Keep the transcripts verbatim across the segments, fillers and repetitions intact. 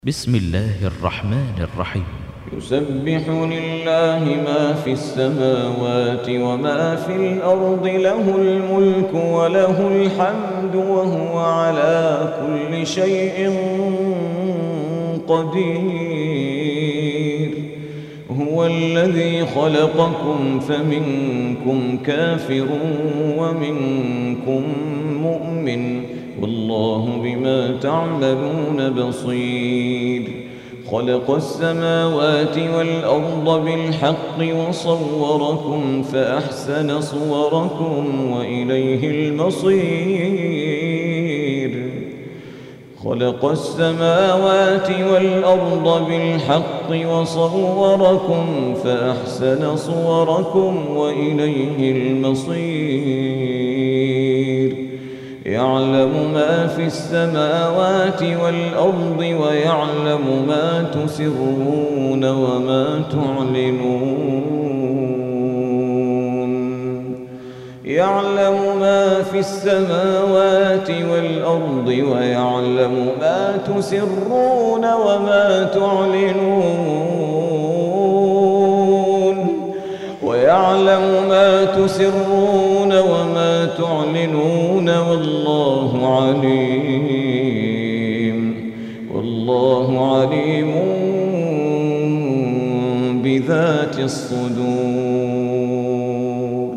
بسم الله الرحمن الرحيم. يسبح لله ما في السماوات وما في الأرض، له الملك وله الحمد وهو على كل شيء قدير. هو الذي خلقكم فمنكم كافر ومنكم مؤمن، والله بما تعملون بصير. خلق السماوات والأرض بالحق وصوركم فأحسن صوركم وإليه المصير. خلق السماوات والأرض بالحق وصوركم فأحسن صوركم وإليه المصير. يعلم ما في السماوات والأرض ويعلم ما تسرون وما تعلنون. يعلم ما في السماوات والأرض ويعلم ما تسرون وما تعلنون. ويعلم ما تسرون وما تعلنون والله عليم. والله عليم بذات الصدور.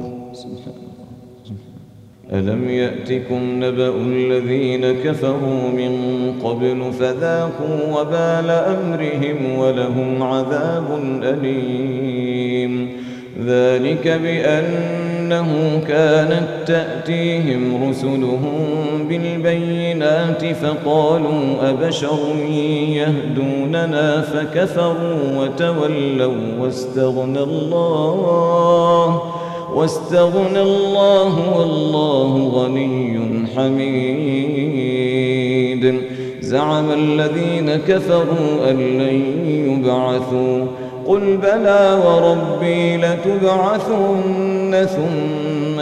ألم يأتكم نبأ الذين كفروا من قبل فذاقوا وبال أمرهم ولهم عذاب أليم. ذلك بأنه كانت تأتيهم رسلهم بالبينات فقالوا أبشر يهدوننا فكفروا وتولوا واستغنى الله واستغنى الله والله غني حميد. زعم الذين كفروا أن لن يبعثوا قل بلى وربي لتبعثن ثم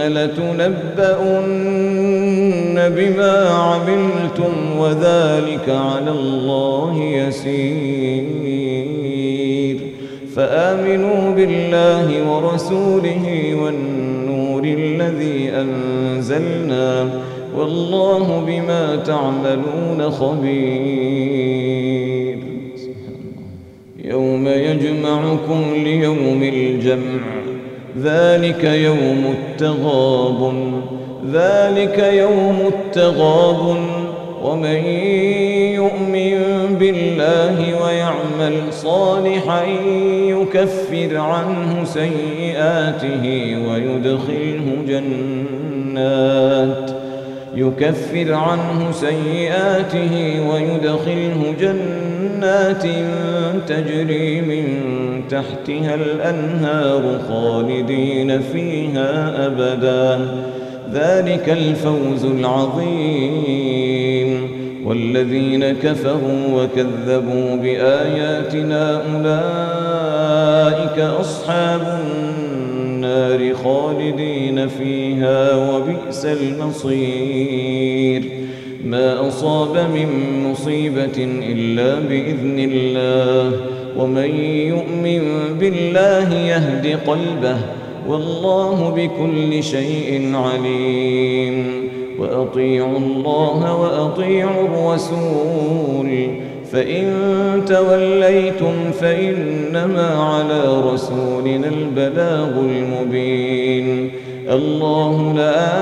لتنبؤن بما عملتم وذلك على الله يسير. فآمنوا بالله ورسوله والنور الذي أنزلنا والله بما تعملون خبير. يوم يجمعكم ليوم الجمع ذلك يوم التغابن ذلك يوم التغابن ومن يؤمن بالله ويعمل صالحا يكفر عنه سيئاته ويدخله جنات يكفر عنه سيئاته ويدخله جنات تجري من تحتها الأنهار خالدين فيها أبدا. ذلك الفوز العظيم. والذين كفروا وكذبوا بآياتنا أولئك أصحاب النار خالدين فيها وبئس المصير. ما أصاب من مصيبة إلا بإذن الله ومن يؤمن بالله يهد قلبه والله بكل شيء عليم. وأطيعوا الله وأطيعوا الرسول فإن توليتم فإنما على رسولنا البلاغ المبين. الله لا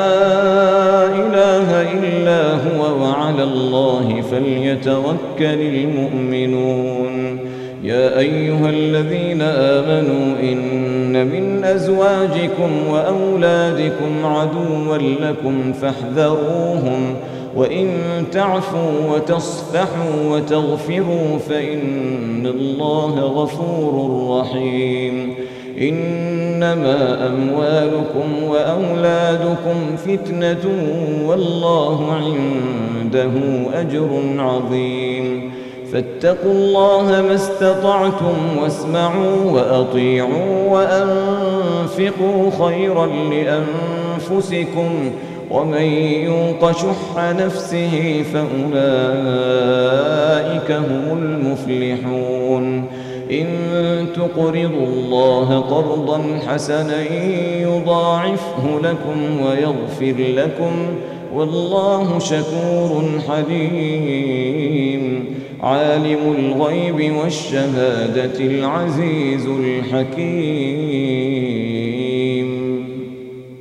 إله إلا هو وعلى الله فليتوكل المؤمنون. يا أيها الذين آمنوا إن من أزواجكم وأولادكم عدوا لكم فاحذروهم وإن تعفوا وتصفحوا وتغفروا فإن الله غفور رحيم. إنما أموالكم وأولادكم فتنة والله عنده أجر عظيم. فاتقوا الله ما استطعتم واسمعوا وأطيعوا وأنفقوا خيرا لأنفسكم ومن يوق شح نفسه فأولئك هم المفلحون إن تقرضوا الله قرضا حسنا يضاعفه لكم ويغفر لكم والله شكور حليم عالم الغيب والشهادة العزيز الحكيم.